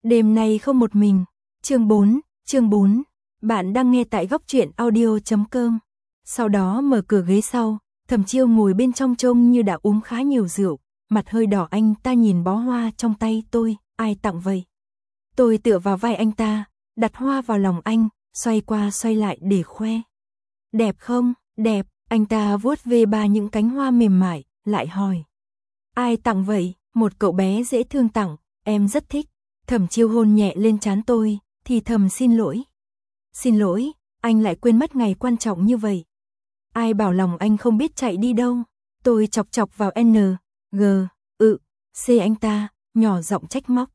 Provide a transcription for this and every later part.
Đêm nay không một mình. Chương 4. Bạn đang nghe tại góc truyện audio.com. Sau đó mở cửa ghế sau, Thẩm Chiêu ngồi bên trong trông như đã uống khá nhiều rượu, mặt hơi đỏ. Anh ta nhìn bó hoa trong tay tôi, ai tặng vậy? Tôi tựa vào vai anh ta, đặt hoa vào lòng anh, xoay qua xoay lại để khoe. Đẹp không? Đẹp, anh ta vuốt về ba những cánh hoa mềm mại, lại hỏi. Ai tặng vậy? Một cậu bé dễ thương tặng, em rất thích. Thẩm Chiêu hôn nhẹ lên trán tôi, thì thầm xin lỗi. Xin lỗi, anh lại quên mất ngày quan trọng như vậy. Ai bảo lòng anh không biết chạy đi đâu. Tôi chọc chọc vào N, G, C anh ta, nhỏ giọng trách móc.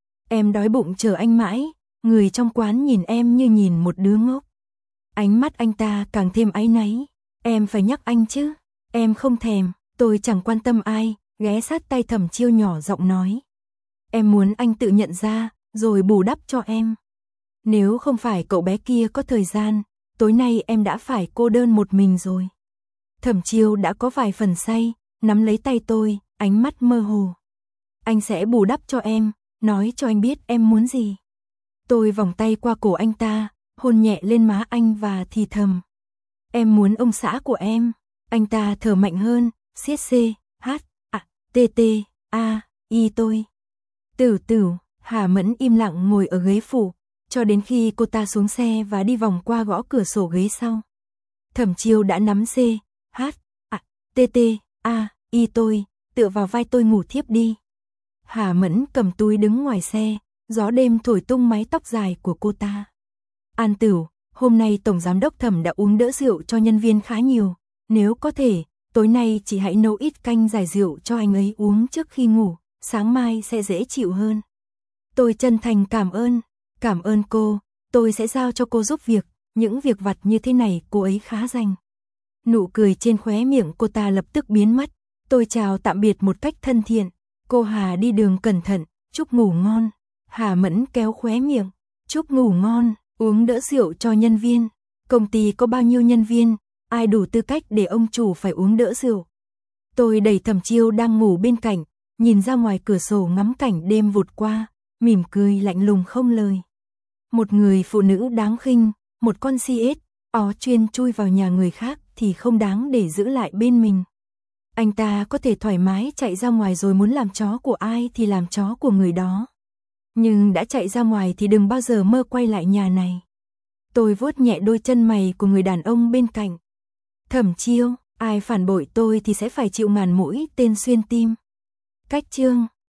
Em đói bụng chờ anh mãi, người trong quán nhìn em như nhìn một đứa ngốc. Ánh mắt anh ta càng thêm áy náy. Em phải nhắc anh chứ, em không thèm. Tôi chẳng quan tâm ai, ghé sát tay Thẩm Chiêu nhỏ giọng nói. Em muốn anh tự nhận ra, rồi bù đắp cho em. Nếu không phải cậu bé kia có thời gian, tối nay em đã phải cô đơn một mình rồi. Thẩm Chiêu đã có vài phần say, nắm lấy tay tôi, ánh mắt mơ hồ. Anh sẽ bù đắp cho em, nói cho anh biết em muốn gì. Tôi vòng tay qua cổ anh ta, hôn nhẹ lên má anh và thì thầm. Em muốn ông xã của em. Anh ta thở mạnh hơn, siết C, H, T, A, I tôi. Tửu, Hà Mẫn im lặng ngồi ở ghế phụ, cho đến khi cô ta xuống xe và đi vòng qua gõ cửa sổ ghế sau. Thẩm Chiêu đã nắm C, H, T, A, I tôi, tựa vào vai tôi ngủ thiếp đi. Hà Mẫn cầm túi đứng ngoài xe, gió đêm thổi tung mái tóc dài của cô ta. An Tửu, hôm nay Tổng Giám đốc Thẩm đã uống đỡ rượu cho nhân viên khá nhiều. Nếu có thể, tối nay chị hãy nấu ít canh giải rượu cho anh ấy uống trước khi ngủ, sáng mai sẽ dễ chịu hơn. Tôi chân thành cảm ơn cô, tôi sẽ giao cho cô giúp việc, những việc vặt như thế này cô ấy khá rành. Nụ cười trên khóe miệng cô ta lập tức biến mất, tôi chào tạm biệt một cách thân thiện. Cô Hà đi đường cẩn thận, chúc ngủ ngon. Hà Mẫn kéo khóe miệng, chúc ngủ ngon, uống đỡ rượu cho nhân viên. Công ty có bao nhiêu nhân viên, ai đủ tư cách để ông chủ phải uống đỡ rượu. Tôi đẩy Thẩm Chiêu đang ngủ bên cạnh, nhìn ra ngoài cửa sổ ngắm cảnh đêm vụt qua, mỉm cười lạnh lùng không lời. Một người phụ nữ đáng khinh, một con si ó chuyên chui vào nhà người khác thì không đáng để giữ lại bên mình. Anh ta có thể thoải mái chạy ra ngoài rồi muốn làm chó của ai thì làm chó của người đó. Nhưng đã chạy ra ngoài thì đừng bao giờ mơ quay lại nhà này. Tôi vuốt nhẹ đôi chân mày của người đàn ông bên cạnh. Thẩm Chiêu, ai phản bội tôi thì sẽ phải chịu ngàn mũi tên xuyên tim. Cách chương